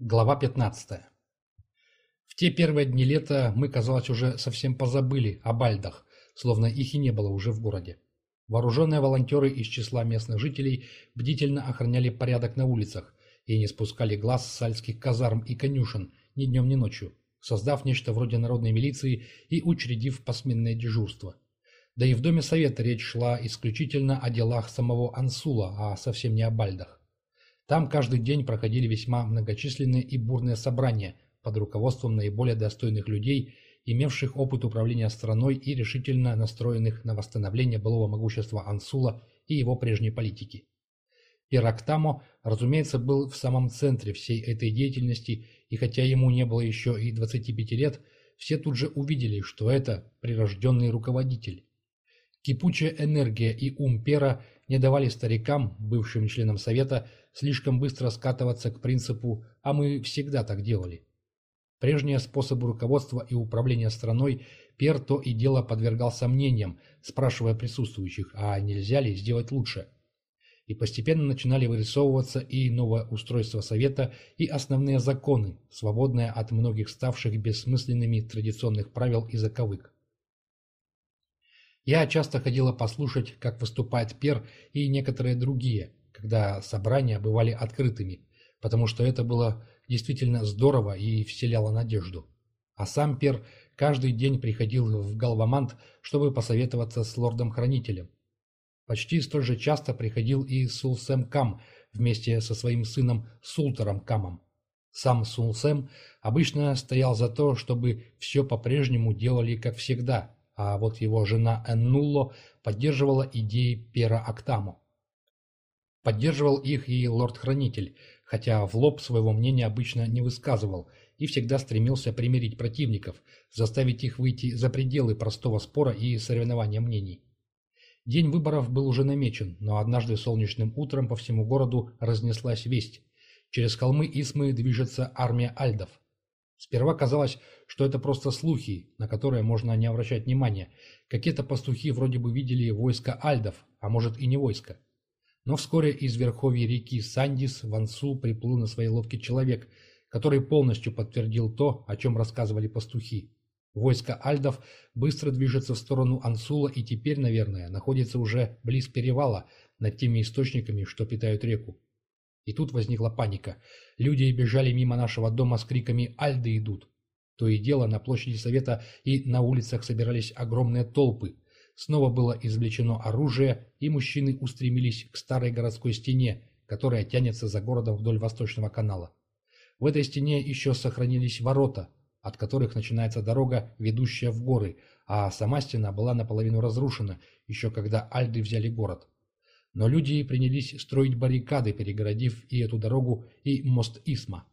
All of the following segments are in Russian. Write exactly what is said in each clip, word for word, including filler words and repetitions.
Глава пятнадцатая. В те первые дни лета мы, казалось, уже совсем позабыли о бальдах, словно их и не было уже в городе. Вооруженные волонтеры из числа местных жителей бдительно охраняли порядок на улицах и не спускали глаз с сальских казарм и конюшен ни днем, ни ночью, создав нечто вроде народной милиции и учредив посменное дежурство. Да и в Доме Совета речь шла исключительно о делах самого Ансула, а совсем не о бальдах. Там каждый день проходили весьма многочисленные и бурные собрания под руководством наиболее достойных людей, имевших опыт управления страной и решительно настроенных на восстановление былого могущества Ансула и его прежней политики. Пир-Актамо, разумеется, был в самом центре всей этой деятельности, и хотя ему не было еще и двадцати пяти лет, все тут же увидели, что это прирожденный руководитель. Кипучая энергия и ум Пера не давали старикам, бывшим членам Совета, слишком быстро скатываться к принципу «а мы всегда так делали». Прежние способы руководства и управления страной Пер то и дело подвергал сомнениям, спрашивая присутствующих, а нельзя ли сделать лучше. И постепенно начинали вырисовываться и новое устройство Совета, и основные законы, свободные от многих ставших бессмысленными традиционных правил и заковык. Я часто ходила послушать, как выступает Пер и некоторые другие, когда собрания бывали открытыми, потому что это было действительно здорово и вселяло надежду. А сам Пер каждый день приходил в Галвамант, чтобы посоветоваться с лордом-хранителем. Почти столь же часто приходил и Сулсем Кам вместе со своим сыном Султером Камом. Сам Сулсем обычно стоял за то, чтобы все по-прежнему делали как всегда, а вот его жена Эннулло поддерживала идеи Пира-Актамо. Поддерживал их и лорд-хранитель, хотя в лоб своего мнения обычно не высказывал и всегда стремился примирить противников, заставить их выйти за пределы простого спора и соревнования мнений. День выборов был уже намечен, но однажды солнечным утром по всему городу разнеслась весть. Через холмы Исмы движется армия альдов. Сперва казалось, что это просто слухи, на которые можно не обращать внимания. Какие-то пастухи вроде бы видели войско альдов, а может и не войско. Но вскоре из верховья реки Сандис в Ансу приплыл на своей лодке человек, который полностью подтвердил то, о чем рассказывали пастухи. Войско альдов быстро движется в сторону Ансула и теперь, наверное, находится уже близ перевала над теми источниками, что питают реку. И тут возникла паника. Люди бежали мимо нашего дома с криками «Альды идут!». То и дело на площади Совета и на улицах собирались огромные толпы. Снова было извлечено оружие, и мужчины устремились к старой городской стене, которая тянется за городом вдоль Восточного канала. В этой стене еще сохранились ворота, от которых начинается дорога, ведущая в горы, а сама стена была наполовину разрушена, еще когда альды взяли город. Но люди принялись строить баррикады, перегородив и эту дорогу, и мост Исма.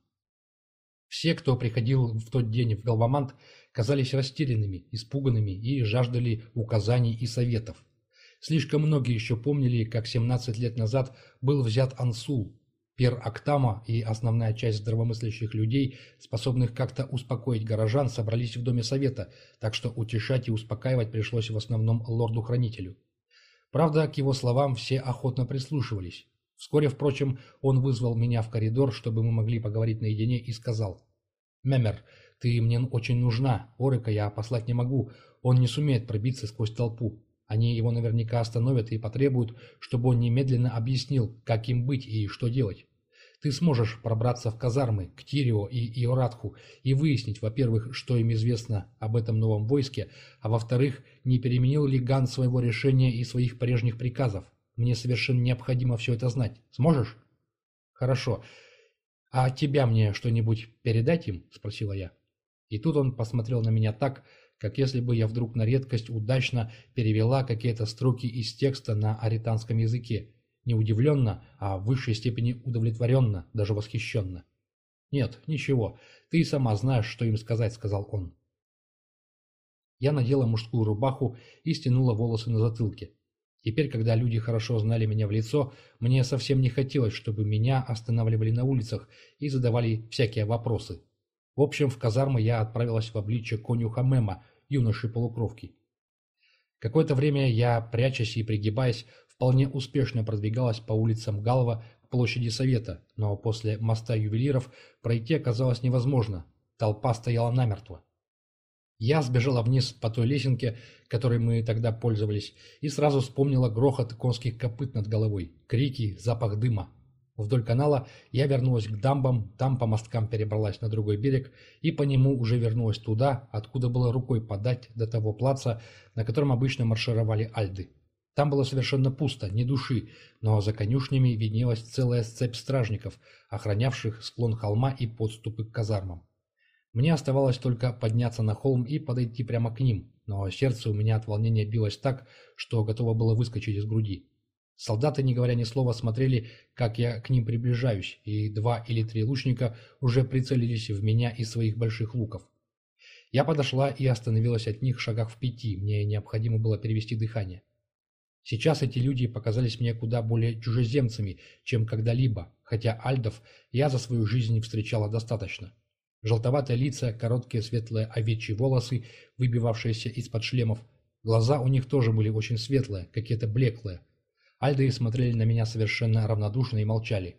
Все, кто приходил в тот день в Галвамант, казались растерянными, испуганными и жаждали указаний и советов. Слишком многие еще помнили, как семнадцать лет назад был взят Ансул. Пир-Актамо и основная часть здравомыслящих людей, способных как-то успокоить горожан, собрались в Доме Совета, так что утешать и успокаивать пришлось в основном лорду-хранителю. Правда, к его словам все охотно прислушивались. Вскоре, впрочем, он вызвал меня в коридор, чтобы мы могли поговорить наедине, и сказал: «Мемер, ты мне очень нужна, Орика я послать не могу, он не сумеет пробиться сквозь толпу. Они его наверняка остановят и потребуют, чтобы он немедленно объяснил, как им быть и что делать. Ты сможешь пробраться в казармы, к Тирио и Иоратху и выяснить, во-первых, что им известно об этом новом войске, а во-вторых, не переменил ли Ган своего решения и своих прежних приказов. Мне совершенно необходимо все это знать. Сможешь?» «Хорошо. А от тебя мне что-нибудь передать им?» – спросила я. И тут он посмотрел на меня так, как если бы я вдруг на редкость удачно перевела какие-то строки из текста на аританском языке. Не удивленно, а в высшей степени удовлетворенно, даже восхищенно. «Нет, ничего, ты и сама знаешь, что им сказать», — сказал он. Я надела мужскую рубаху и стянула волосы на затылке. Теперь, когда люди хорошо знали меня в лицо, мне совсем не хотелось, чтобы меня останавливали на улицах и задавали всякие вопросы. В общем, в казармы я отправилась в обличье конюха Мема, юноши-полукровки. Какое-то время я, прячась и пригибаясь, вполне успешно продвигалась по улицам Галва, к площади Совета, но после моста ювелиров пройти оказалось невозможно. Толпа стояла намертво. Я сбежала вниз по той лесенке, которой мы тогда пользовались, и сразу вспомнила грохот конских копыт над головой, крики, запах дыма. Вдоль канала я вернулась к дамбам, там по мосткам перебралась на другой берег и по нему уже вернулась туда, откуда было рукой подать до того плаца, на котором обычно маршировали альды. Там было совершенно пусто, ни души, но за конюшнями виднелась целая цепь стражников, охранявших склон холма и подступы к казармам. Мне оставалось только подняться на холм и подойти прямо к ним, но сердце у меня от волнения билось так, что готово было выскочить из груди. Солдаты, не говоря ни слова, смотрели, как я к ним приближаюсь, и два или три лучника уже прицелились в меня из своих больших луков. Я подошла и остановилась от них в шагах в пяти, мне необходимо было перевести дыхание. Сейчас эти люди показались мне куда более чужеземцами, чем когда-либо, хотя альдов я за свою жизнь встречала достаточно. Желтоватые лица, короткие светлые овечьи волосы, выбивавшиеся из-под шлемов. Глаза у них тоже были очень светлые, какие-то блеклые. Альды смотрели на меня совершенно равнодушно и молчали.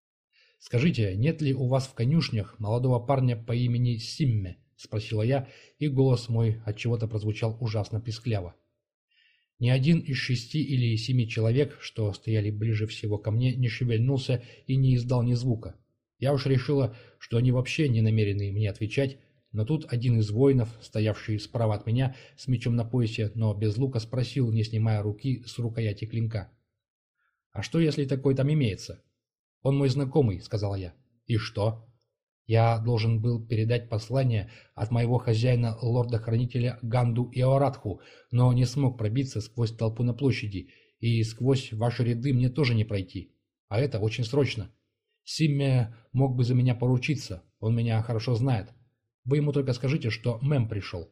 «Скажите, нет ли у вас в конюшнях молодого парня по имени Симме?» – спросила я, и голос мой отчего-то прозвучал ужасно пискляво. Ни один из шести или семи человек, что стояли ближе всего ко мне, не шевельнулся и не издал ни звука. Я уж решила, что они вообще не намерены мне отвечать, но тут один из воинов, стоявший справа от меня, с мечом на поясе, но без лука, спросил, не снимая руки с рукояти клинка. «А что, если такой там имеется?» «Он мой знакомый», — сказала я. «И что?» «Я должен был передать послание от моего хозяина, лорда-хранителя Ганду Иоратху, но не смог пробиться сквозь толпу на площади, и сквозь ваши ряды мне тоже не пройти. А это очень срочно. Симме мог бы за меня поручиться, он меня хорошо знает. Вы ему только скажите, что Мэм пришел».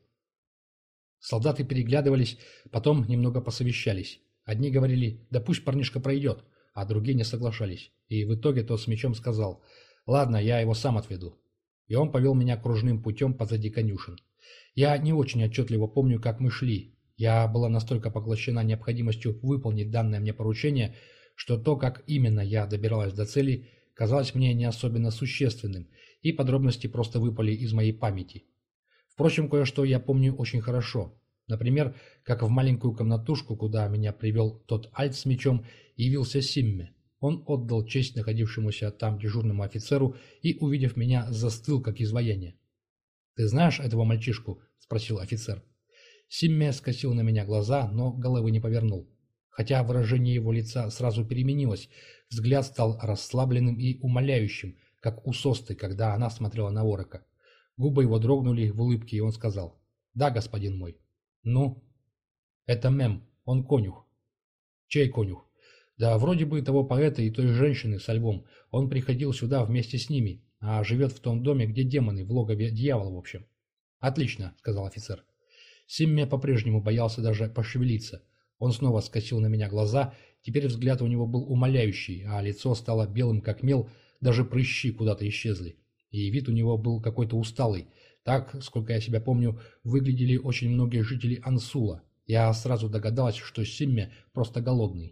Солдаты переглядывались, потом немного посовещались. Одни говорили: «Да пусть парнишка пройдет», а другие не соглашались. И в итоге тот с мечом сказал: «Ладно, я его сам отведу». И он повел меня кружным путем позади конюшен. Я не очень отчетливо помню, как мы шли. Я была настолько поглощена необходимостью выполнить данное мне поручение, что то, как именно я добиралась до цели, казалось мне не особенно существенным, и подробности просто выпали из моей памяти. Впрочем, кое-что я помню очень хорошо. Например, как в маленькую комнатушку, куда меня привел тот альт с мечом, явился Симме. Он отдал честь находившемуся там дежурному офицеру и, увидев меня, застыл, как изваяние. «Ты знаешь этого мальчишку?» – спросил офицер. Симме скосил на меня глаза, но головы не повернул. Хотя выражение его лица сразу переменилось, взгляд стал расслабленным и умоляющим, как у Состы, когда она смотрела на Орока. Губы его дрогнули в улыбке, и он сказал: «Да, господин мой». «Ну?» «Это Мэм, он конюх». «Чей конюх?» «Да вроде бы того поэта и той женщины со львом. Он приходил сюда вместе с ними, а живет в том доме, где демоны, в логове дьявола, в общем». «Отлично», — сказал офицер. Симме по-прежнему боялся даже пошевелиться. Он снова скосил на меня глаза, теперь взгляд у него был умоляющий, а лицо стало белым как мел, даже прыщи куда-то исчезли. И вид у него был какой-то усталый. Так, сколько я себя помню, выглядели очень многие жители Ансула. Я сразу догадалась, что Симме просто голодный.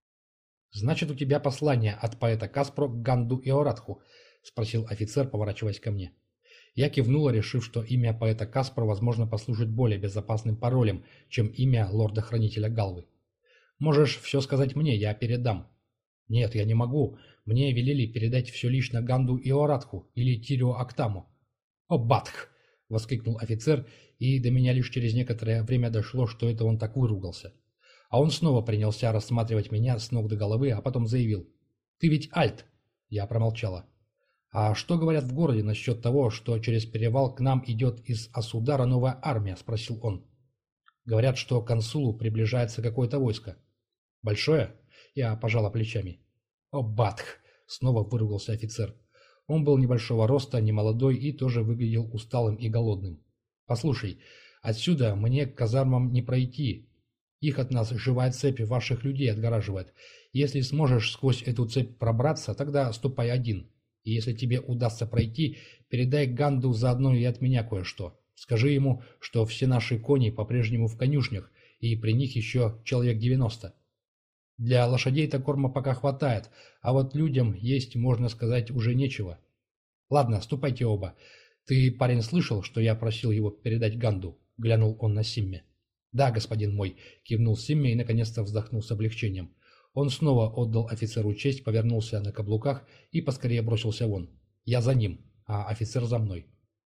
«Значит, у тебя послание от поэта Каспро к Ганду Иоратху?» – спросил офицер, поворачиваясь ко мне. Я кивнула, решив, что имя поэта Каспро, возможно, послужит более безопасным паролем, чем имя лорда-хранителя Галвы. «Можешь все сказать мне, я передам». «Нет, я не могу. Мне велели передать все лично Ганду Иоратху или Тирио Актаму». «О, Батх!» — воскликнул офицер, и до меня лишь через некоторое время дошло, что это он так выругался. А он снова принялся рассматривать меня с ног до головы, а потом заявил: «Ты ведь альт?» Я промолчала. «А что говорят в городе насчет того, что через перевал к нам идет из Асудара новая армия?» — спросил он. «Говорят, что к консулу приближается какое-то войско». «Большое?» — я пожала плечами. «О, Батх!» — снова выругался офицер. Он был небольшого роста, немолодой и тоже выглядел усталым и голодным. «Послушай, отсюда мне к казармам не пройти. Их от нас живая цепь ваших людей отгораживает. Если сможешь сквозь эту цепь пробраться, тогда ступай один. И если тебе удастся пройти, передай Ганду заодно и от меня кое-что. Скажи ему, что все наши кони по-прежнему в конюшнях, и при них еще человек девяносто». Для лошадей-то корма пока хватает, а вот людям есть, можно сказать, уже нечего. Ладно, ступайте оба. Ты, парень, слышал, что я просил его передать Ганду? Глянул он на Симме. Да, господин мой, кивнул Симме и наконец-то вздохнул с облегчением. Он снова отдал офицеру честь, повернулся на каблуках и поскорее бросился вон. Я за ним, а офицер за мной.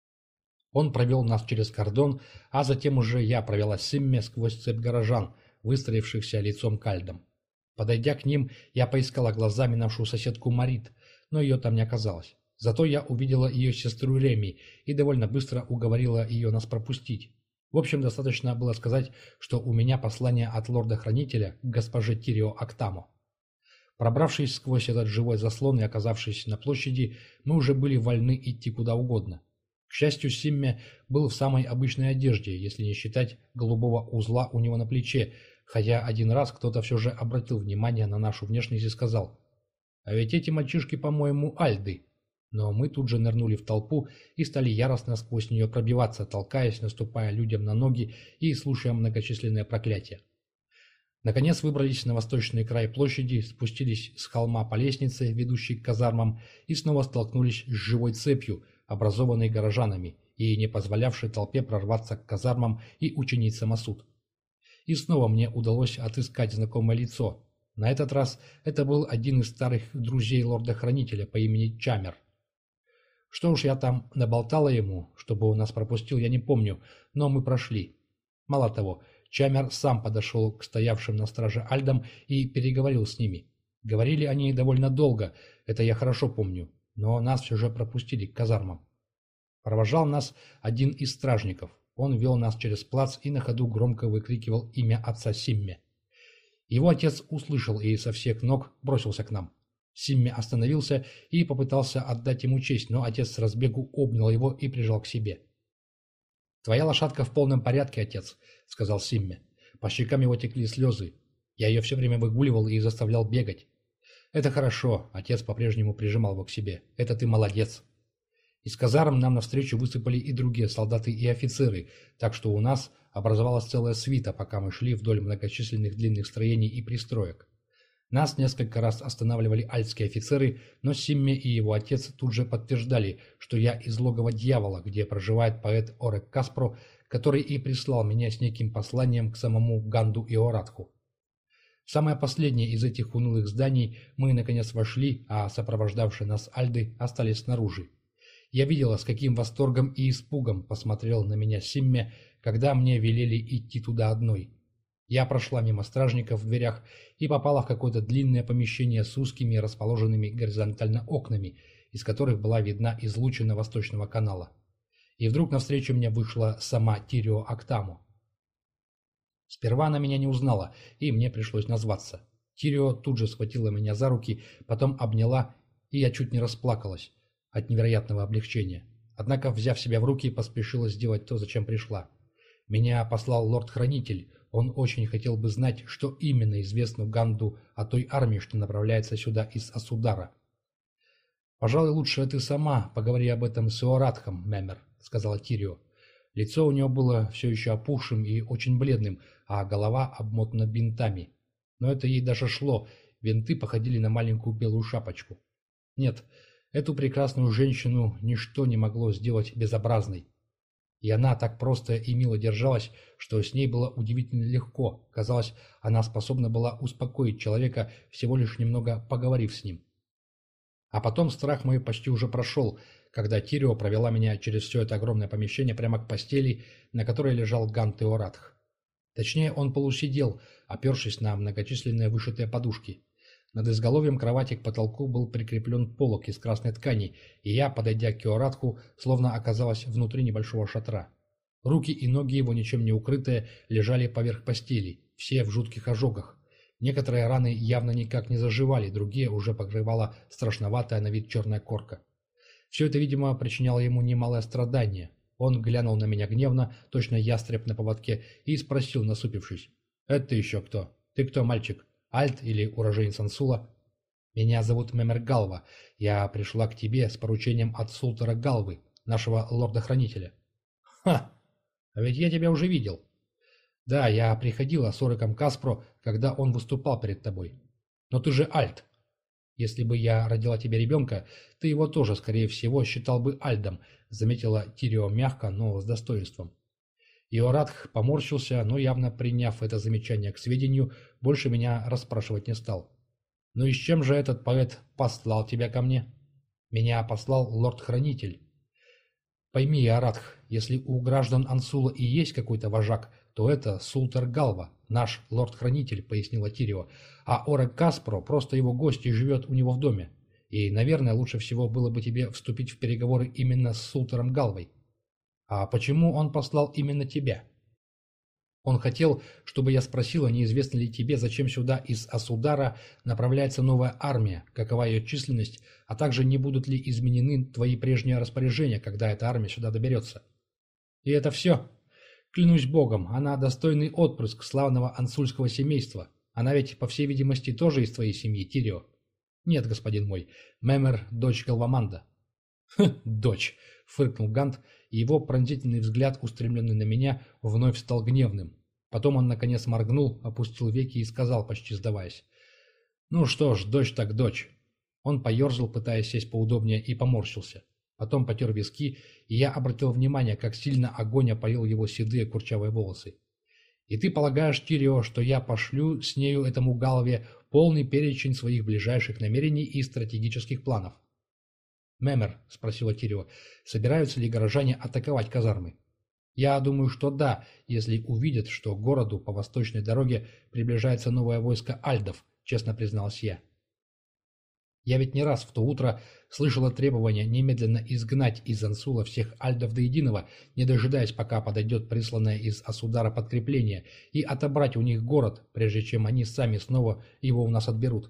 Он провел нас через кордон, а затем уже я провела Симме сквозь цепь горожан, выстроившихся лицом к Альдам. Подойдя к ним, я поискала глазами нашу соседку Марит, но ее там не оказалось. Зато я увидела ее сестру Реми и довольно быстро уговорила ее нас пропустить. В общем, достаточно было сказать, что у меня послание от лорда-хранителя к госпоже Тирио Актамо. Пробравшись сквозь этот живой заслон и оказавшись на площади, мы уже были вольны идти куда угодно. К счастью, Симме был в самой обычной одежде, если не считать голубого узла у него на плече, хотя один раз кто-то все же обратил внимание на нашу внешность и сказал: «А ведь эти мальчишки, по-моему, альды». Но мы тут же нырнули в толпу и стали яростно сквозь нее пробиваться, толкаясь, наступая людям на ноги и слушая многочисленные проклятия. Наконец выбрались на восточный край площади, спустились с холма по лестнице, ведущей к казармам, и снова столкнулись с живой цепью, образованной горожанами, и не позволявшей толпе прорваться к казармам и учинить самосуд. И снова мне удалось отыскать знакомое лицо. На этот раз это был один из старых друзей лорда-хранителя по имени Чамер. Что уж я там наболтала ему, чтобы он нас пропустил, я не помню, но мы прошли. Мало того, Чамер сам подошел к стоявшим на страже альдам и переговорил с ними. Говорили они довольно долго, это я хорошо помню, но нас все же пропустили к казармам. Провожал нас один из стражников. Он вел нас через плац и на ходу громко выкрикивал имя отца Симме. Его отец услышал и со всех ног бросился к нам. Симме остановился и попытался отдать ему честь, но отец с разбегу обнял его и прижал к себе. «Твоя лошадка в полном порядке, отец», — сказал Симме. По щекам его текли слезы. Я ее все время выгуливал и заставлял бегать. «Это хорошо», — отец по-прежнему прижимал его к себе. «Это ты молодец». Из казарм нам навстречу высыпали и другие солдаты и офицеры, так что у нас образовалась целая свита, пока мы шли вдоль многочисленных длинных строений и пристроек. Нас несколько раз останавливали альтские офицеры, но Симме и его отец тут же подтверждали, что я из логова дьявола, где проживает поэт Орек Каспро, который и прислал меня с неким посланием к самому Ганду Иоратху. В самое последнее из этих унылых зданий мы наконец вошли, а сопровождавшие нас альды остались снаружи. Я видела, с каким восторгом и испугом посмотрел на меня Симме, когда мне велели идти туда одной. Я прошла мимо стражников в дверях и попала в какое-то длинное помещение с узкими расположенными горизонтально окнами, из которых была видна излучина Восточного канала. И вдруг навстречу мне вышла сама Тирио Актамо. Сперва она меня не узнала, и мне пришлось назваться. Тирио тут же схватила меня за руки, потом обняла, и я чуть не расплакалась от невероятного облегчения. Однако, взяв себя в руки, поспешила сделать то, зачем пришла. Меня послал лорд-хранитель. Он очень хотел бы знать, что именно известно Ганду о той армии, что направляется сюда из Асудара. «Пожалуй, лучше ты сама поговори об этом с Иоратхом, Мемер», — сказала Тирио. Лицо у него было все еще опухшим и очень бледным, а голова обмотана бинтами. Но это ей даже шло, бинты походили на маленькую белую шапочку. Нет, эту прекрасную женщину ничто не могло сделать безобразной. И она так просто и мило держалась, что с ней было удивительно легко. Казалось, она способна была успокоить человека, всего лишь немного поговорив с ним. А потом страх мой почти уже прошел, когда Тирио провела меня через все это огромное помещение прямо к постели, на которой лежал Гант Иоратх. Точнее, он полусидел, опершись на многочисленные вышитые подушки. Над изголовьем кровати к потолку был прикреплен полог из красной ткани, и я, подойдя к Иоратху, словно оказалась внутри небольшого шатра. Руки и ноги его, ничем не укрытые, лежали поверх постели, все в жутких ожогах. Некоторые раны явно никак не заживали, другие уже покрывала страшноватая на вид черная корка. Все это, видимо, причиняло ему немалое страдание. Он глянул на меня гневно, точно ястреб на поводке, и спросил, насупившись: «Это еще кто? Ты кто, мальчик? Альт или уроженец Ансула?» «Меня зовут Мемер Галва. Я пришла к тебе с поручением от Султера Галвы, нашего лорда-хранителя». «Ха! А ведь я тебя уже видел». Да, я приходила с Ориком Каспро, когда он выступал перед тобой. Но ты же Альт. Если бы я родила тебе ребенка, ты его тоже, скорее всего, считал бы Альдом, заметила Тирио мягко, но с достоинством. Иорадх поморщился, но явно приняв это замечание к сведению, больше меня расспрашивать не стал. «Ну и с чем же этот поэт послал тебя ко мне?» «Меня послал лорд-хранитель». «Пойми, Иорадх, если у граждан Ансула и есть какой-то вожак, то это Султер Галва, наш лорд-хранитель», — пояснила Тирио, «а Орек Каспро просто его гость и живет у него в доме. И, наверное, лучше всего было бы тебе вступить в переговоры именно с Султером Галвой». «А почему он послал именно тебя?» «Он хотел, чтобы я спросила, неизвестно ли тебе, зачем сюда из Асудара направляется новая армия, какова ее численность, а также не будут ли изменены твои прежние распоряжения, когда эта армия сюда доберется». «И это все? Клянусь богом, она достойный отпрыск славного ансульского семейства. Она ведь, по всей видимости, тоже из твоей семьи, Тирио». «Нет, господин мой, Мемер – дочь Галваманда». «Хм, дочь!» – фыркнул Гант, и его пронзительный взгляд, устремленный на меня, вновь стал гневным. Потом он, наконец, моргнул, опустил веки и сказал, почти сдаваясь: «Ну что ж, дочь так дочь». Он поерзал, пытаясь сесть поудобнее, и поморщился. Потом потер виски, и я обратил внимание, как сильно огонь опалил его седые курчавые волосы. «И ты полагаешь, Тирио, что я пошлю с нею этому Галве полный перечень своих ближайших намерений и стратегических планов?» «Мемер», — спросила Тирио, — «собираются ли горожане атаковать казармы?» «Я думаю, что да, если увидят, что к городу по восточной дороге приближается новое войско альдов», — честно призналась я. Я ведь не раз в то утро слышала требование немедленно изгнать из Ансула всех альдов до единого, не дожидаясь, пока подойдет присланное из Асудара подкрепление, и отобрать у них город, прежде чем они сами снова его у нас отберут.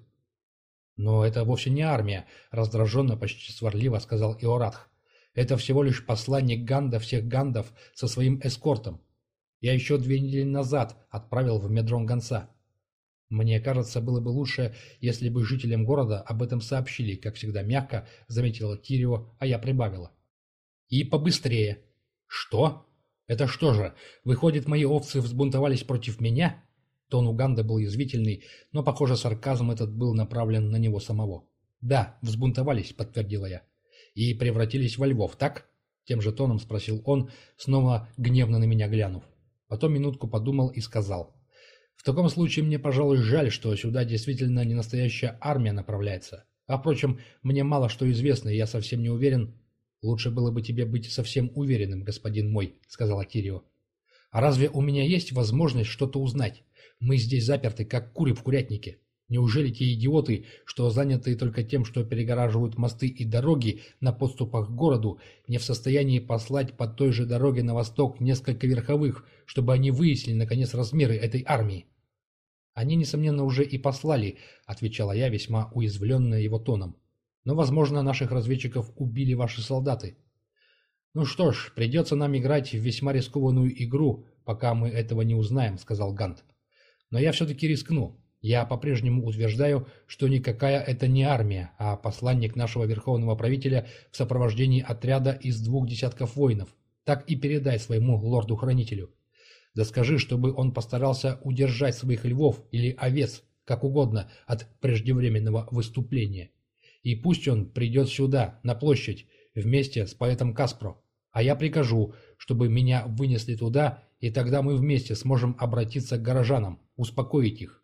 «Но это вовсе не армия», — раздраженно, почти сварливо сказал Иорадх. «Это всего лишь посланник Ганда всех гандов со своим эскортом. Я еще две недели назад отправил в Медрон гонца. Мне кажется, было бы лучше, если бы жителям города об этом сообщили», как всегда мягко заметила Тирио, а я прибавила. «И побыстрее». «Что? Это что же, выходит, мои овцы взбунтовались против меня?» Тон Уганда был язвительный, но, похоже, сарказм этот был направлен на него самого. «Да, взбунтовались», — подтвердила я. «И превратились во львов, так?» Тем же тоном спросил он, снова гневно на меня глянув. Потом минутку подумал и сказал: «В таком случае мне, пожалуй, жаль, что сюда действительно не настоящая армия направляется. А, впрочем, мне мало что известно, и я совсем не уверен». «Лучше было бы тебе быть совсем уверенным, господин мой», — сказала Тирио. «А разве у меня есть возможность что-то узнать? Мы здесь заперты, как куры в курятнике. Неужели те идиоты, что заняты только тем, что перегораживают мосты и дороги на подступах к городу, не в состоянии послать по той же дороге на восток несколько верховых, чтобы они выяснили, наконец, размеры этой армии?» «Они, несомненно, уже и послали», — отвечала я, весьма уязвленная его тоном. «Но, возможно, наших разведчиков убили ваши солдаты». «Ну что ж, придется нам играть в весьма рискованную игру, пока мы этого не узнаем», — сказал Гант. «Но я все-таки рискну. Я по-прежнему утверждаю, что никакая это не армия, а посланник нашего верховного правителя в сопровождении отряда из двух десятков воинов. Так и передай своему лорду-хранителю. Да скажи, чтобы он постарался удержать своих львов или овец, как угодно, от преждевременного выступления. И пусть он придет сюда, на площадь, вместе с поэтом Каспро. А я прикажу, чтобы меня вынесли туда, и тогда мы вместе сможем обратиться к горожанам, успокоить их».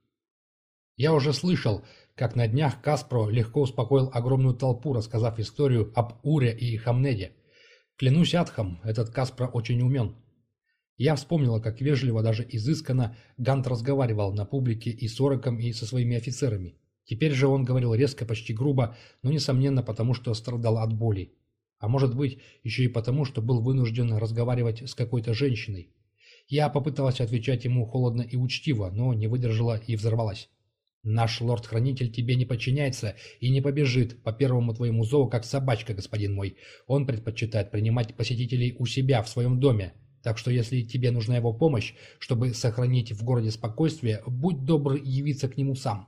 Я уже слышал, как на днях Каспро легко успокоил огромную толпу, рассказав историю об Уре и Хамнеде. Клянусь Адхом, этот Каспро очень умен. Я вспомнила, как вежливо, даже изысканно Гант разговаривал на публике и с Ороком, и со своими офицерами. Теперь же он говорил резко, почти грубо, но, несомненно, потому что страдал от боли. А может быть, еще и потому, что был вынужден разговаривать с какой-то женщиной. Я попыталась отвечать ему холодно и учтиво, но не выдержала и взорвалась. «Наш лорд-хранитель тебе не подчиняется и не побежит по первому твоему зову, как собачка, господин мой. Он предпочитает принимать посетителей у себя в своем доме. Так что если тебе нужна его помощь, чтобы сохранить в городе спокойствие, будь добр явиться к нему сам».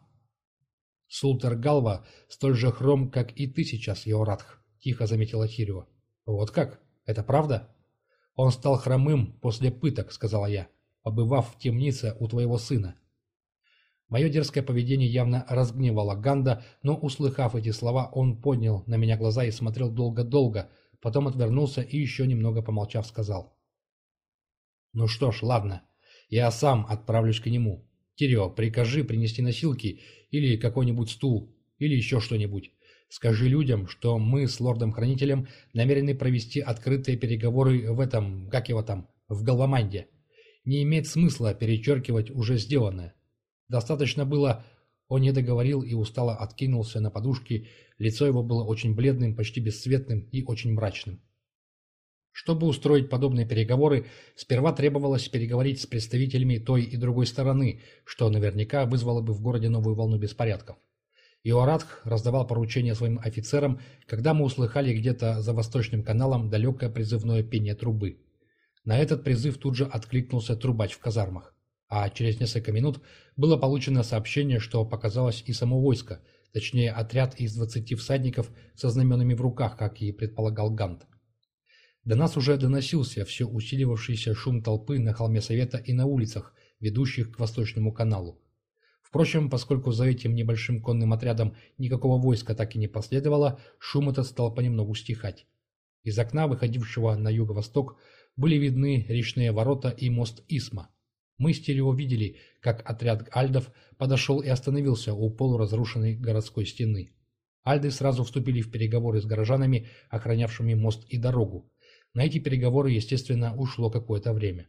«Султер Галва столь же хром, как и ты сейчас, Иорадх», — тихо заметила Тирио. «Вот как? Это правда?» «Он стал хромым после пыток», — сказала я. побывав в темнице у твоего сына». Мое дерзкое поведение явно разгневало Ганда, но, услыхав эти слова, он поднял на меня глаза и смотрел долго-долго, потом отвернулся и, еще немного помолчав, сказал: «Ну что ж, ладно, я сам отправлюсь к нему. Тирио, прикажи принести носилки или какой-нибудь стул, или еще что-нибудь. Скажи людям, что мы с лордом-хранителем намерены провести открытые переговоры в этом, как его там, в Галваманде. Не имеет смысла перечеркивать уже сделанное». Достаточно было... Он не договорил и устало откинулся на подушки, лицо его было очень бледным, почти бесцветным и очень мрачным. Чтобы устроить подобные переговоры, сперва требовалось переговорить с представителями той и другой стороны, что наверняка вызвало бы в городе новую волну беспорядков. Иорадх раздавал поручения своим офицерам, когда мы услыхали где-то за восточным каналом далекое призывное пение трубы. На этот призыв тут же откликнулся трубач в казармах. А через несколько минут было получено сообщение, что показалось и само войско, точнее отряд из двадцати всадников со знаменами в руках, как и предполагал Гант. До нас уже доносился все усиливавшийся шум толпы на холме Совета и на улицах, ведущих к Восточному каналу. Впрочем, поскольку за этим небольшим конным отрядом никакого войска так и не последовало, шум этот стал понемногу стихать. Из окна, выходившего на юго-восток, были видны речные ворота и мост Исма. Мы с Тирио видели, как отряд альдов подошел и остановился у полуразрушенной городской стены. Альды сразу вступили в переговоры с горожанами, охранявшими мост и дорогу. На эти переговоры, естественно, ушло какое-то время.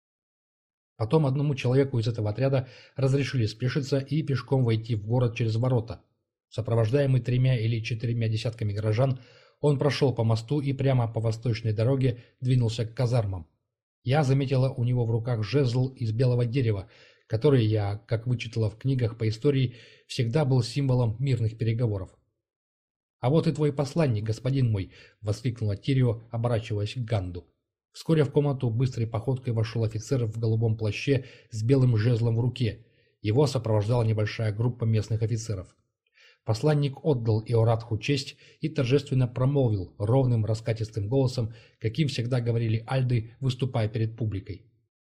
Потом одному человеку из этого отряда разрешили спешиться и пешком войти в город через ворота. Сопровождаемый тремя или четырьмя десятками горожан, он прошел по мосту и прямо по восточной дороге двинулся к казармам. Я заметила у него в руках жезл из белого дерева, который я, как вычитала в книгах по истории, всегда был символом мирных переговоров. «А вот и твой посланник, господин мой!» — воскликнула Тирио, оборачиваясь к Ганду. Вскоре в комнату быстрой походкой вошел офицер в голубом плаще с белым жезлом в руке. Его сопровождала небольшая группа местных офицеров. Посланник отдал Иорадху честь и торжественно промолвил ровным раскатистым голосом, каким всегда говорили альды, выступая перед публикой.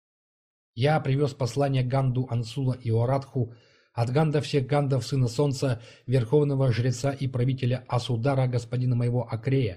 «Я привез послание Ганду Ансула Иорадху от Ганда всех гандов Сына Солнца, верховного жреца и правителя Асудара, господина моего Акрея».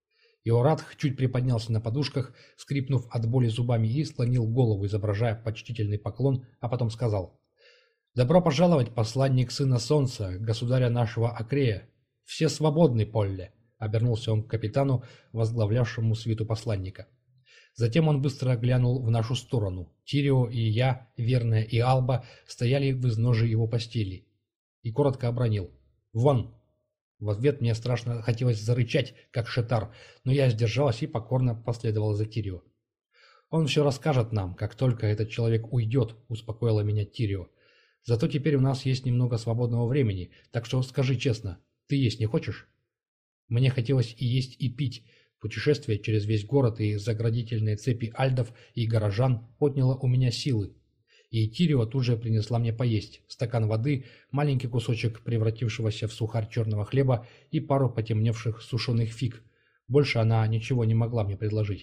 Иорадх чуть приподнялся на подушках, скрипнув от боли зубами, и склонил голову, изображая почтительный поклон, а потом сказал: «Добро пожаловать, посланник Сына Солнца, государя нашего Акрея. Все свободны, Полле», — обернулся он к капитану, возглавлявшему свиту посланника. Затем он быстро глянул в нашу сторону. Тирио и я, Верная и Алба, стояли в изножии его постели. И коротко обронил: «Вон!». В ответ мне страшно хотелось зарычать, как шетар, но я сдержалась и покорно последовала за Тирио. «Он все расскажет нам, как только этот человек уйдет», — успокоила меня Тирио. «Зато теперь у нас есть немного свободного времени, так что скажи честно, ты есть не хочешь?» Мне хотелось и есть, и пить. Путешествие через весь город и заградительные цепи альдов и горожан отняло у меня силы. И Тирио тут же принесла мне поесть: стакан воды, маленький кусочек превратившегося в сухарь черного хлеба и пару потемневших сушеных фиг. Больше она ничего не могла мне предложить.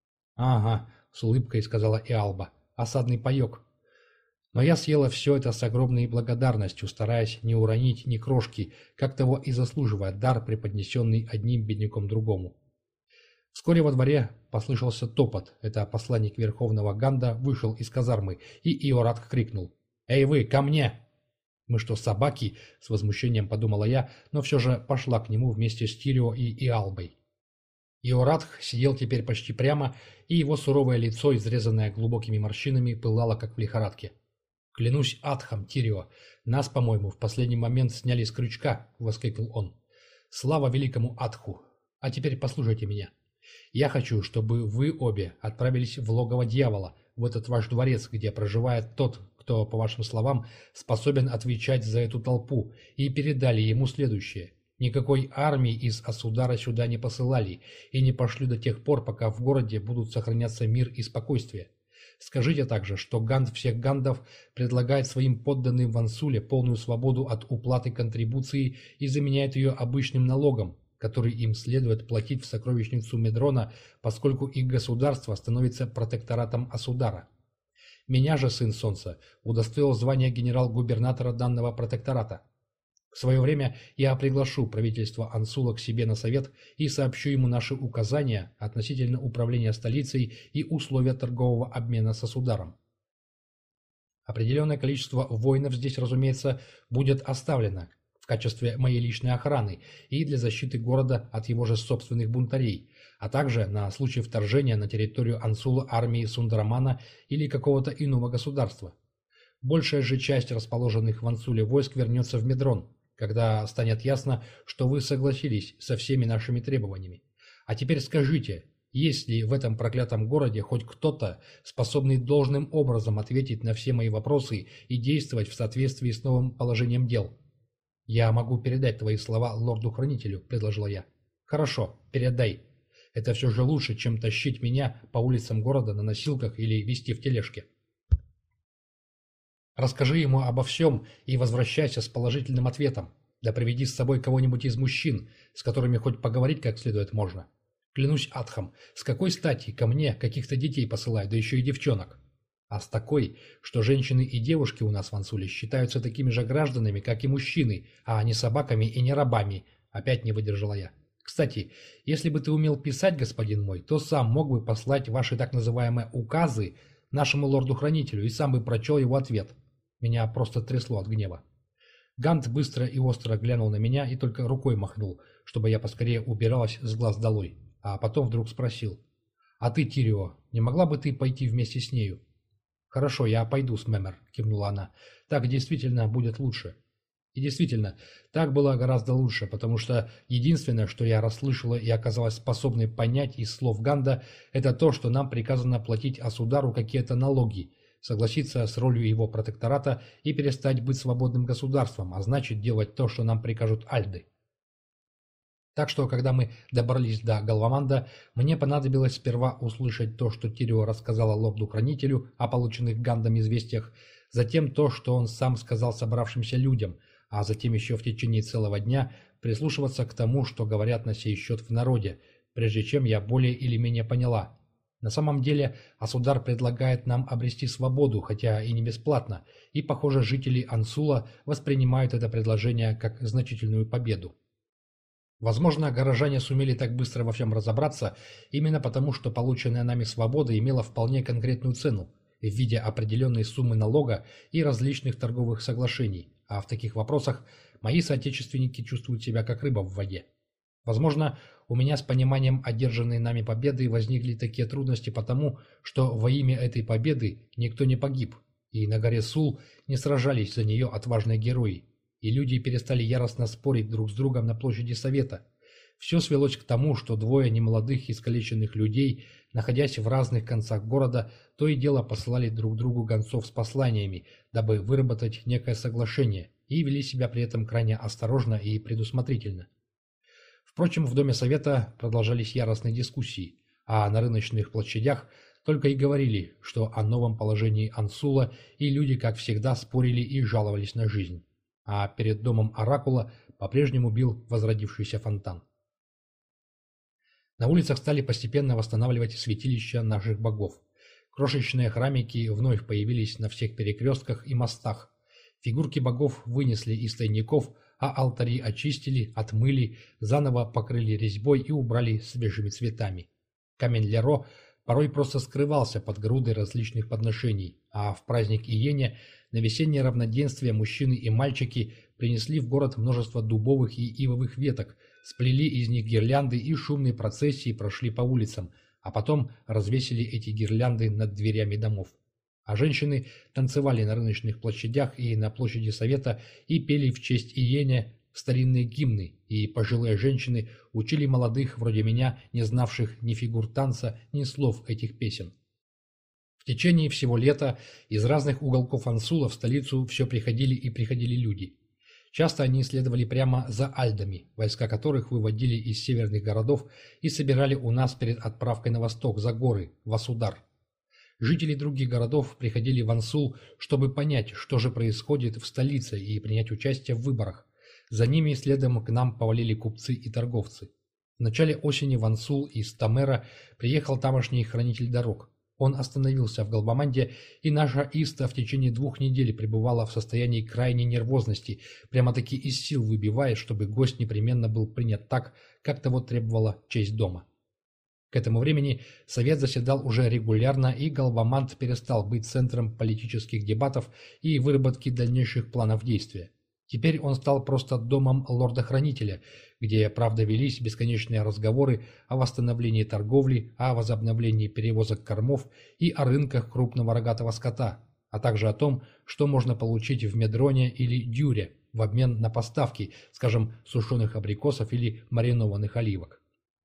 «Ага», — с улыбкой сказала Иалба, — «осадный паек». Но я съела все это с огромной благодарностью, стараясь не уронить ни крошки, как того и заслуживая дар, преподнесенный одним бедняком другому. Вскоре во дворе послышался топот. Это посланник Верховного Ганда вышел из казармы, и Иорадх крикнул: «Эй вы, ко мне!» «Мы что, собаки?» — с возмущением подумала я, но все же пошла к нему вместе с Тирио и Иалбой. Иорадх сидел теперь почти прямо, и его суровое лицо, изрезанное глубокими морщинами, пылало, как в лихорадке. «Клянусь Атхом, Тирио, нас, по-моему, в последний момент сняли с крючка!» — воскликнул он. «Слава великому Атху! А теперь послушайте меня. Я хочу, чтобы вы обе отправились в логово дьявола, в этот ваш дворец, где проживает тот, кто, по вашим словам, способен отвечать за эту толпу, и передали ему следующее. Никакой армии из Асудара сюда не посылали и не пошлю до тех пор, пока в городе будут сохраняться мир и спокойствие. Скажите также, что Ганд всех гандов предлагает своим подданным в Ансуле полную свободу от уплаты контрибуции и заменяет ее обычным налогом, который им следует платить в сокровищницу Медрона, поскольку их государство становится протекторатом Асудара. Меня же сын Солнца удостоил звания генерал-губернатора данного протектората. В свое время я приглашу правительство Ансула к себе на совет и сообщу ему наши указания относительно управления столицей и условия торгового обмена со Сударом. Определенное количество воинов здесь, разумеется, будет оставлено в качестве моей личной охраны и для защиты города от его же собственных бунтарей, а также на случай вторжения на территорию Ансула армии Сундарамана или какого-то иного государства. Большая же часть расположенных в Ансуле войск вернется в Медрон, когда станет ясно, что вы согласились со всеми нашими требованиями. А теперь скажите, есть ли в этом проклятом городе хоть кто-то, способный должным образом ответить на все мои вопросы и действовать в соответствии с новым положением дел? «Я могу передать твои слова лорду-хранителю», — предложила я. «Хорошо, передай. Это все же лучше, чем тащить меня по улицам города на носилках или везти в тележке. Расскажи ему обо всем и возвращайся с положительным ответом. Да приведи с собой кого-нибудь из мужчин, с которыми хоть поговорить как следует можно. Клянусь Атхом, с какой стати ко мне каких-то детей посылают, да еще и девчонок? А с такой, что женщины и девушки у нас в Ансуле считаются такими же гражданами, как и мужчины, а не собаками и не рабами», — опять не выдержала я. «Кстати, если бы ты умел писать, господин мой, то сам мог бы послать ваши так называемые указы нашему лорду-хранителю и сам бы прочел его ответ». Меня просто трясло от гнева. Гант быстро и остро глянул на меня и только рукой махнул, чтобы я поскорее убиралась с глаз долой, а потом вдруг спросил: «А ты, Тирио, не могла бы ты пойти вместе с нею?» «Хорошо, я пойду с Мемер», — кивнула она. «Так действительно будет лучше». И действительно, так было гораздо лучше, потому что единственное, что я расслышала и оказалась способной понять из слов Ганда, это то, что нам приказано платить Асудару какие-то налоги, согласиться с ролью его протектората и перестать быть свободным государством, а значит делать то, что нам прикажут альды. Так что, когда мы добрались до Галваманда, мне понадобилось сперва услышать то, что Тирио рассказала лорду-хранителю о полученных Гандом известиях, затем то, что он сам сказал собравшимся людям, а затем еще в течение целого дня прислушиваться к тому, что говорят на сей счет в народе, прежде чем я более или менее поняла. На самом деле, Асудар предлагает нам обрести свободу, хотя и не бесплатно, и, похоже, жители Ансула воспринимают это предложение как значительную победу. Возможно, горожане сумели так быстро во всем разобраться именно потому, что полученная нами свобода имела вполне конкретную цену в виде определенной суммы налога и различных торговых соглашений, а в таких вопросах мои соотечественники чувствуют себя как рыба в воде. Возможно, у меня с пониманием одержанной нами победы возникли такие трудности потому, что во имя этой победы никто не погиб, и на горе Сул не сражались за нее отважные герои, и люди перестали яростно спорить друг с другом на площади Совета. Все свелось к тому, что двое немолодых искалеченных людей, находясь в разных концах города, то и дело посылали друг другу гонцов с посланиями, дабы выработать некое соглашение, и вели себя при этом крайне осторожно и предусмотрительно. Впрочем, в Доме Совета продолжались яростные дискуссии, а на рыночных площадях только и говорили, что о новом положении Ансула, и люди, как всегда, спорили и жаловались на жизнь. А перед домом Оракула по-прежнему бил возродившийся фонтан. На улицах стали постепенно восстанавливать святилища наших богов. Крошечные храмики вновь появились на всех перекрестках и мостах. Фигурки богов вынесли из тайников, а алтари очистили, отмыли, заново покрыли резьбой и убрали свежими цветами. Камень Леро порой просто скрывался под грудой различных подношений, а в праздник Иене на весеннее равноденствие мужчины и мальчики принесли в город множество дубовых и ивовых веток, сплели из них гирлянды и шумной процессии прошли по улицам, а потом развесили эти гирлянды над дверями домов. А женщины танцевали на рыночных площадях и на площади Совета и пели в честь Иене старинные гимны, и пожилые женщины учили молодых, вроде меня, не знавших ни фигур танца, ни слов этих песен. В течение всего лета из разных уголков Ансула в столицу все приходили и приходили люди. Часто они следовали прямо за альдами, войска которых выводили из северных городов и собирали у нас перед отправкой на восток, за горы, в Асудар. Жители других городов приходили в Ансул, чтобы понять, что же происходит в столице, и принять участие в выборах. За ними следом к нам повалили купцы и торговцы. В начале осени в Ансул из Тамера приехал тамошний хранитель дорог. Он остановился в Галбаманде, и наша Иста в течение двух недель пребывала в состоянии крайней нервозности, прямо-таки из сил выбивая, чтобы гость непременно был принят так, как того требовала честь дома. К этому времени совет заседал уже регулярно, и Галбаманд перестал быть центром политических дебатов и выработки дальнейших планов действия. Теперь он стал просто домом лорда-хранителя, где, правда, велись бесконечные разговоры о восстановлении торговли, о возобновлении перевозок кормов и о рынках крупного рогатого скота, а также о том, что можно получить в Медроне или Дюре в обмен на поставки, скажем, сушеных абрикосов или маринованных оливок.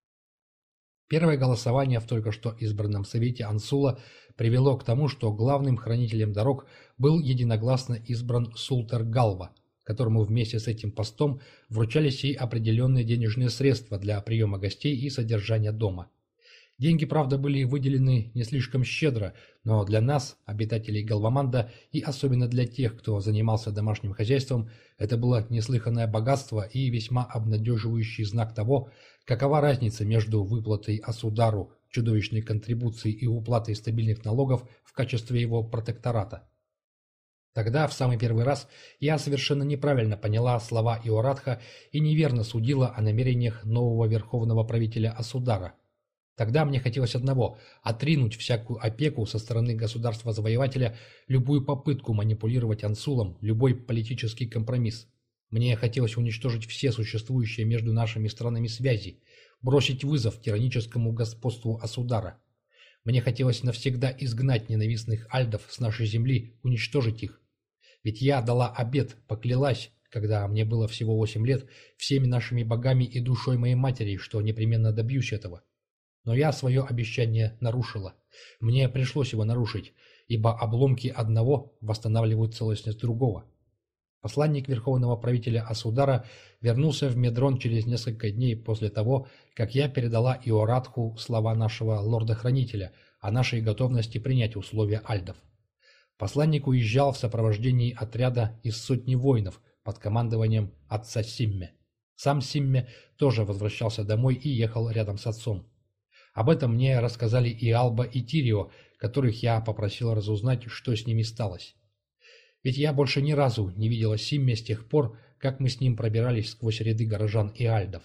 Первое голосование в только что избранном совете Ансула привело к тому, что главным хранителем дорог был единогласно избран Султер Галва, которому вместе с этим постом вручались и определенные денежные средства для приема гостей и содержания дома. Деньги, правда, были выделены не слишком щедро, но для нас, обитателей Галваманда, и особенно для тех, кто занимался домашним хозяйством, это было неслыханное богатство и весьма обнадеживающий знак того, какова разница между выплатой Асудару чудовищной контрибуции и уплатой стабильных налогов в качестве его протектората. Тогда, в самый первый раз, я совершенно неправильно поняла слова Иоратха и неверно судила о намерениях нового верховного правителя Асудара. Тогда мне хотелось одного – отринуть всякую опеку со стороны государства-завоевателя, любую попытку манипулировать Ансулом, любой политический компромисс. Мне хотелось уничтожить все существующие между нашими странами связи, бросить вызов тираническому господству Асудара. Мне хотелось навсегда изгнать ненавистных альдов с нашей земли, уничтожить их. Ведь я дала обет, поклялась, когда мне было всего восемь лет, всеми нашими богами и душой моей матери, что непременно добьюсь этого. Но я свое обещание нарушила. Мне пришлось его нарушить, ибо обломки одного восстанавливают целостность другого. Посланник верховного правителя Асудара вернулся в Медрон через несколько дней после того, как я передала Иоратху слова нашего лорда-хранителя о нашей готовности принять условия альдов. Посланник уезжал в сопровождении отряда из сотни воинов под командованием отца Симме. Сам Симме тоже возвращался домой и ехал рядом с отцом. Об этом мне рассказали и Алба, и Тирио, которых я попросил разузнать, что с ними сталось. Ведь я больше ни разу не видела Симме с тех пор, как мы с ним пробирались сквозь ряды горожан и альдов.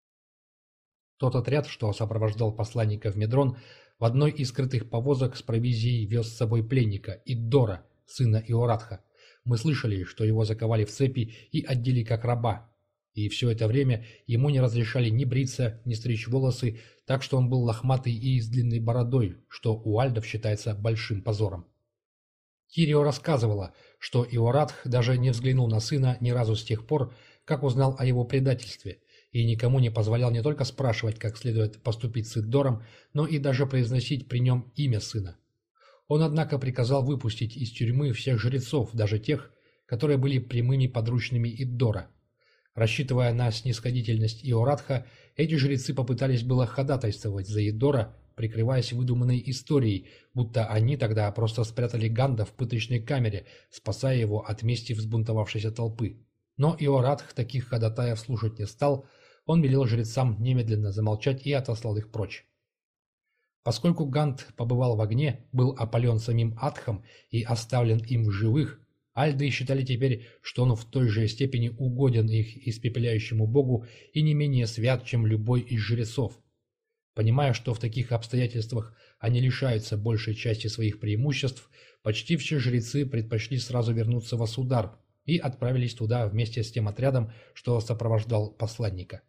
Тот отряд, что сопровождал посланника в Медрон, в одной из скрытых повозок с провизией вез с собой пленника Иддора, сына Иоратха. Мы слышали, что его заковали в цепи и одели как раба. И все это время ему не разрешали ни бриться, ни стричь волосы, так что он был лохматый и с длинной бородой, что у альдов считается большим позором. Тирио рассказывала, что Иоратх даже не взглянул на сына ни разу с тех пор, как узнал о его предательстве, и никому не позволял не только спрашивать, как следует поступить с Иддором, но и даже произносить при нем имя сына. Он, однако, приказал выпустить из тюрьмы всех жрецов, даже тех, которые были прямыми подручными Иддора. Рассчитывая на снисходительность Иоратха, эти жрецы попытались было ходатайствовать за Иддора, прикрываясь выдуманной историей, будто они тогда просто спрятали Ганда в пыточной камере, спасая его от мести взбунтовавшейся толпы. Но Иоратх таких ходатаев слушать не стал, он велел жрецам немедленно замолчать и отослал их прочь. Поскольку Ганд побывал в огне, был опален самим Атхом и оставлен им в живых, альды считали теперь, что он в той же степени угоден их испепеляющему богу и не менее свят, чем любой из жрецов. Понимая, что в таких обстоятельствах они лишаются большей части своих преимуществ, почти все жрецы предпочли сразу вернуться в Асудар и отправились туда вместе с тем отрядом, что сопровождал посланника.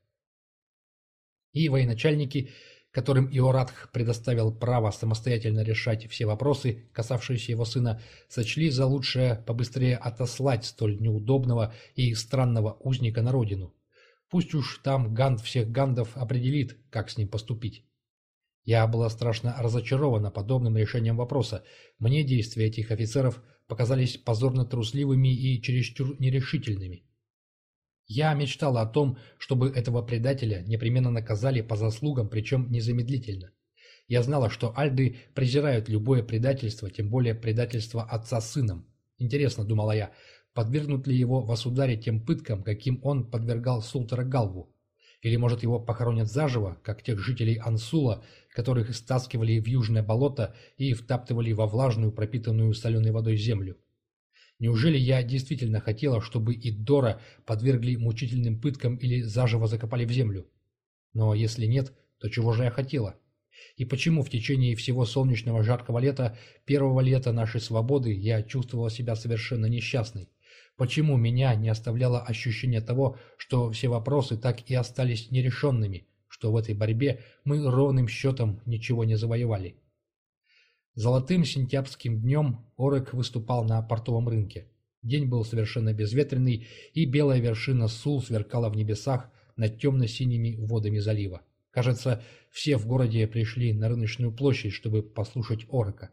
И военачальники, которым Иоратх предоставил право самостоятельно решать все вопросы, касавшиеся его сына, сочли за лучшее побыстрее отослать столь неудобного и странного узника на родину. Пусть уж там Ганд всех Гандов определит, как с ним поступить. Я была страшно разочарована подобным решением вопроса. Мне действия этих офицеров показались позорно трусливыми и чересчур нерешительными. Я мечтала о том, чтобы этого предателя непременно наказали по заслугам, причем незамедлительно. Я знала, что альды презирают любое предательство, тем более предательство отца с сыном. Интересно, думала я, подвергнут ли его в Асударе тем пыткам, каким он подвергал Султера Галву? Или, может, его похоронят заживо, как тех жителей Ансула, которых стаскивали в южное болото и втаптывали во влажную, пропитанную соленой водой землю? Неужели я действительно хотела, чтобы Иддора подвергли мучительным пыткам или заживо закопали в землю? Но если нет, то чего же я хотела? И почему в течение всего солнечного жаркого лета, первого лета нашей свободы, я чувствовала себя совершенно несчастной? Почему меня не оставляло ощущение того, что все вопросы так и остались нерешенными, что в этой борьбе мы ровным счетом ничего не завоевали? Золотым сентябрьским днем Орек выступал на портовом рынке. День был совершенно безветренный, и белая вершина Сул сверкала в небесах над темно-синими водами залива. Кажется, все в городе пришли на рыночную площадь, чтобы послушать Орека.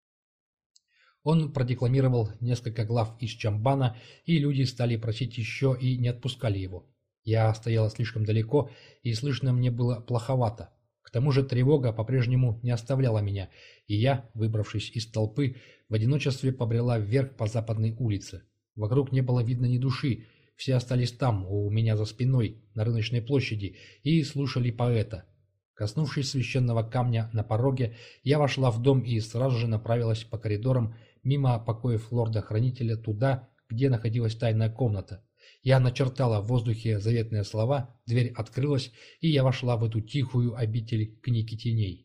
Он продекламировал несколько глав из Чамбана, и люди стали просить еще и не отпускали его. Я стояла слишком далеко, и слышно мне было плоховато. К тому же тревога по-прежнему не оставляла меня, и я, выбравшись из толпы, в одиночестве побрела вверх по западной улице. Вокруг не было видно ни души, все остались там, у меня за спиной, на рыночной площади, и слушали поэта. Коснувшись священного камня на пороге, я вошла в дом и сразу же направилась по коридорам мимо покоев лорда-хранителя туда, где находилась тайная комната. Я начертала в воздухе заветные слова, дверь открылась, и я вошла в эту тихую обитель книги теней.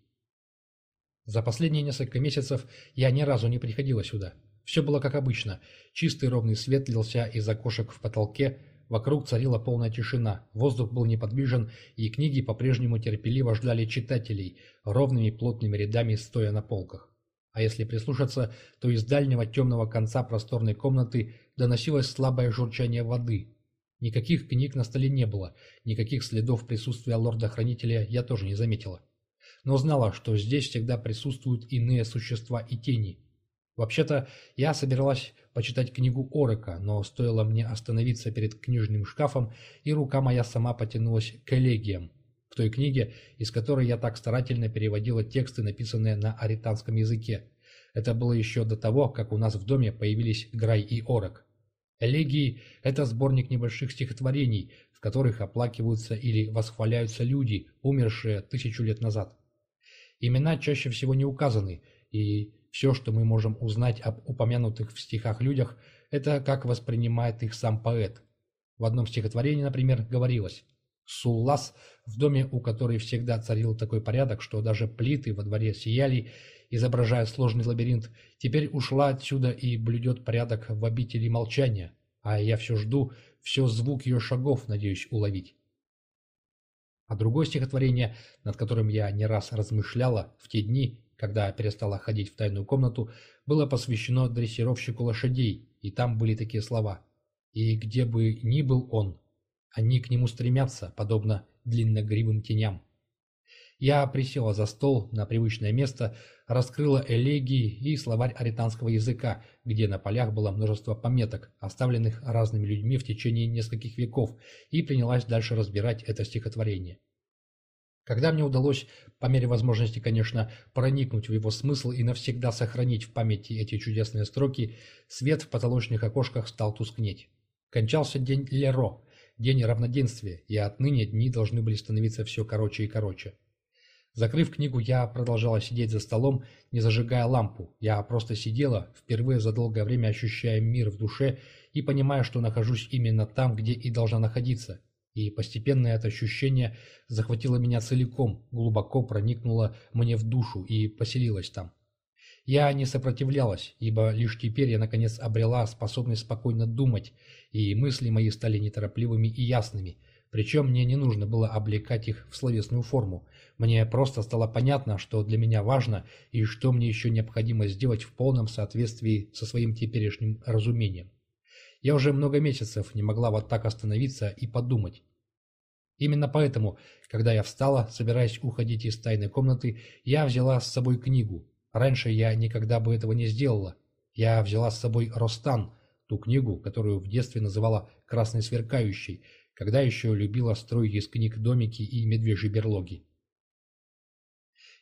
За последние несколько месяцев я ни разу не приходила сюда. Все было как обычно. Чистый ровный свет лился из окошек в потолке, вокруг царила полная тишина, воздух был неподвижен, и книги по-прежнему терпеливо ждали читателей, ровными плотными рядами стоя на полках. А если прислушаться, то из дальнего темного конца просторной комнаты доносилось слабое журчание воды. Никаких книг на столе не было, никаких следов присутствия лорда-хранителя я тоже не заметила. Но знала, что здесь всегда присутствуют иные существа и тени. Вообще-то, я собиралась почитать книгу Орека, но стоило мне остановиться перед книжным шкафом, и рука моя сама потянулась к элегиям, к той книге, из которой я так старательно переводила тексты, написанные на аританском языке. Это было еще до того, как у нас в доме появились Грай и Орек. Элегии – это сборник небольших стихотворений, в которых оплакиваются или восхваляются люди, умершие тысячу лет назад. Имена чаще всего не указаны, и все, что мы можем узнать об упомянутых в стихах людях, это как воспринимает их сам поэт. В одном стихотворении, например, говорилось: «Суллас, в доме, у которой всегда царил такой порядок, что даже плиты во дворе сияли, изображая сложный лабиринт, теперь ушла отсюда и блюдет порядок в обители молчания, а я все жду, все звук ее шагов надеюсь уловить». А другое стихотворение, над которым я не раз размышляла в те дни, когда перестала ходить в тайную комнату, было посвящено дрессировщику лошадей, и там были такие слова: «И где бы ни был он, они к нему стремятся, подобно длинногривым теням». Я присела за стол на привычное место, раскрыла элегии и словарь аританского языка, где на полях было множество пометок, оставленных разными людьми в течение нескольких веков, и принялась дальше разбирать это стихотворение. Когда мне удалось, по мере возможности, конечно, проникнуть в его смысл и навсегда сохранить в памяти эти чудесные строки, свет в потолочных окошках стал тускнеть. Кончался день Леро, день равноденствия, и отныне дни должны были становиться все короче и короче. Закрыв книгу, я продолжала сидеть за столом, не зажигая лампу. Я просто сидела, впервые за долгое время ощущая мир в душе и понимая, что нахожусь именно там, где и должна находиться. И постепенно это ощущение захватило меня целиком, глубоко проникнуло мне в душу и поселилось там. Я не сопротивлялась, ибо лишь теперь я наконец обрела способность спокойно думать, и мысли мои стали неторопливыми и ясными, причем мне не нужно было облекать их в словесную форму. Мне просто стало понятно, что для меня важно и что мне еще необходимо сделать в полном соответствии со своим теперешним разумением. Я уже много месяцев не могла вот так остановиться и подумать. Именно поэтому, когда я встала, собираясь уходить из тайной комнаты, я взяла с собой книгу. Раньше я никогда бы этого не сделала. Я взяла с собой Ростан, ту книгу, которую в детстве называла «красной сверкающей», когда еще любила строить из книг домики и медвежьи берлоги.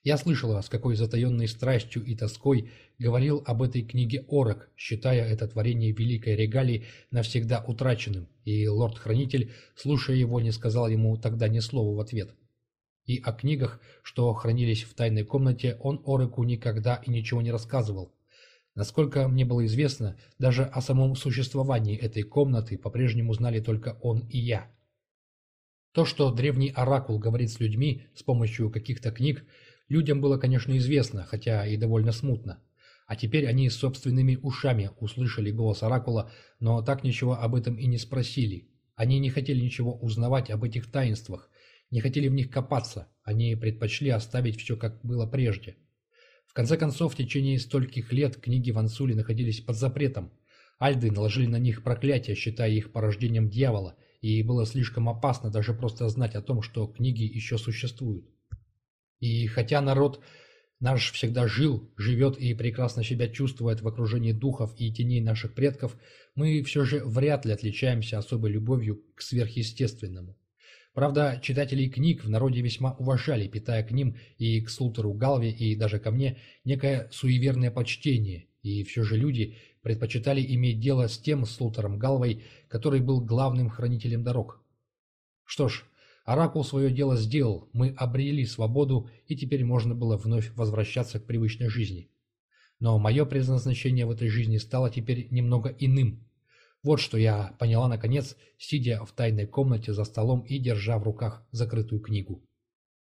Я слышала, с какой затаенной страстью и тоской говорил об этой книге Орок, считая это творение великой регалии навсегда утраченным, и лорд-хранитель, слушая его, не сказал ему тогда ни слова в ответ. И о книгах, что хранились в тайной комнате, он Ороку никогда и ничего не рассказывал. Насколько мне было известно, даже о самом существовании этой комнаты по-прежнему знали только он и я. То, что древний оракул говорит с людьми с помощью каких-то книг, людям было, конечно, известно, хотя и довольно смутно. А теперь они собственными ушами услышали голос оракула, но так ничего об этом и не спросили. Они не хотели ничего узнавать об этих таинствах, не хотели в них копаться, они предпочли оставить все, как было прежде. В конце концов, в течение стольких лет книги в Ансуле находились под запретом. Альды наложили на них проклятие, считая их порождением дьявола, и было слишком опасно даже просто знать о том, что книги еще существуют. И хотя народ наш всегда жил, живет и прекрасно себя чувствует в окружении духов и теней наших предков, мы все же вряд ли отличаемся особой любовью к сверхъестественному. Правда, читателей книг в народе весьма уважали, питая к ним и к Слутеру Галве, и даже ко мне некое суеверное почтение, и все же люди предпочитали иметь дело с тем Слутером Галвой, который был главным хранителем дорог. Что ж, оракул свое дело сделал, мы обрели свободу, и теперь можно было вновь возвращаться к привычной жизни. Но мое предназначение в этой жизни стало теперь немного иным. Вот что я поняла наконец, сидя в тайной комнате за столом и держа в руках закрытую книгу.